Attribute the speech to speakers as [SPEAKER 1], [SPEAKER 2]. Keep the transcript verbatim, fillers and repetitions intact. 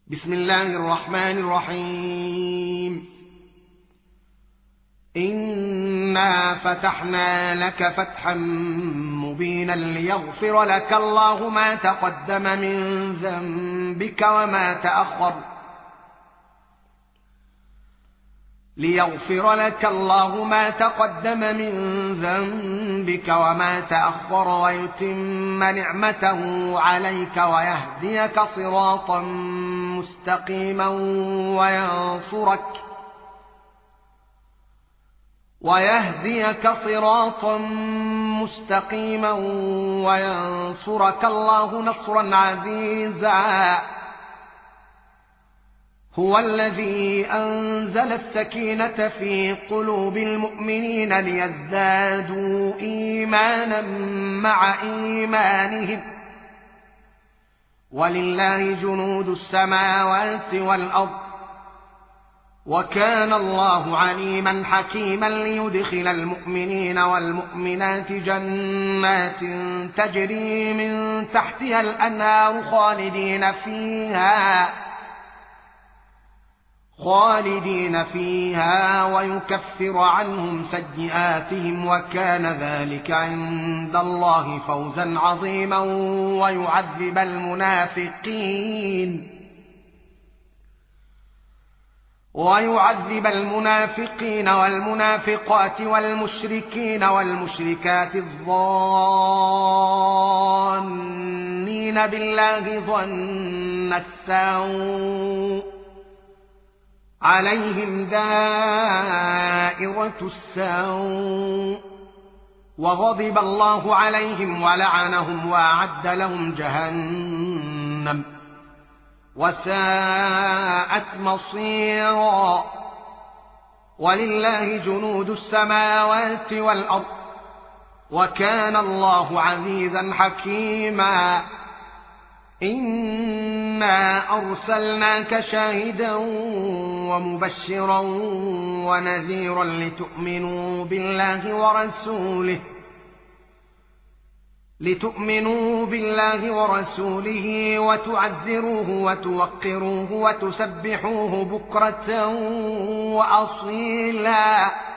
[SPEAKER 1] بسم الله الرحمن الرحيم. إنا فتحنا لك فتحا مبينا ليغفر لك الله ما تقدم من ذنبك وما تأخر ليغفر لك الله ما تقدم من ذنبك وما تأخر ويتم نعمته عليك ويهديك صراطا مستقيما وينصرك ويهديك صراطا مستقيما وينصرك الله نصرا عزيزا. هو الذي أنزل السكينة في قلوب المؤمنين ليزدادوا إيمانا مع إيمانهم ولله جنود السماوات والأرض وكان الله عليما حكيما ليدخل المؤمنين والمؤمنات جنات تجري من تحتها الأنهار خالدين فيها خالدين فيها ويكفر عنهم سيئاتهم وكان ذلك عند الله فوزا عظيما ويعذب المنافقين ويعذب المنافقين والمنافقات والمشركين والمشركات الظانين بالله ظن السوء عليهم دائرة السوء وغضب الله عليهم ولعنهم وأعد لهم جهنم وساءت مصيرا. ولله جنود السماوات والأرض وكان الله عزيزا حكيما. إنا أرسلناك شاهدا ومبشرا ونذيرا لتؤمنوا بالله ورسوله لتؤمنوا بالله ورسوله وتعزروه وتوقروه وتسبحوه بكرة وأصيلا.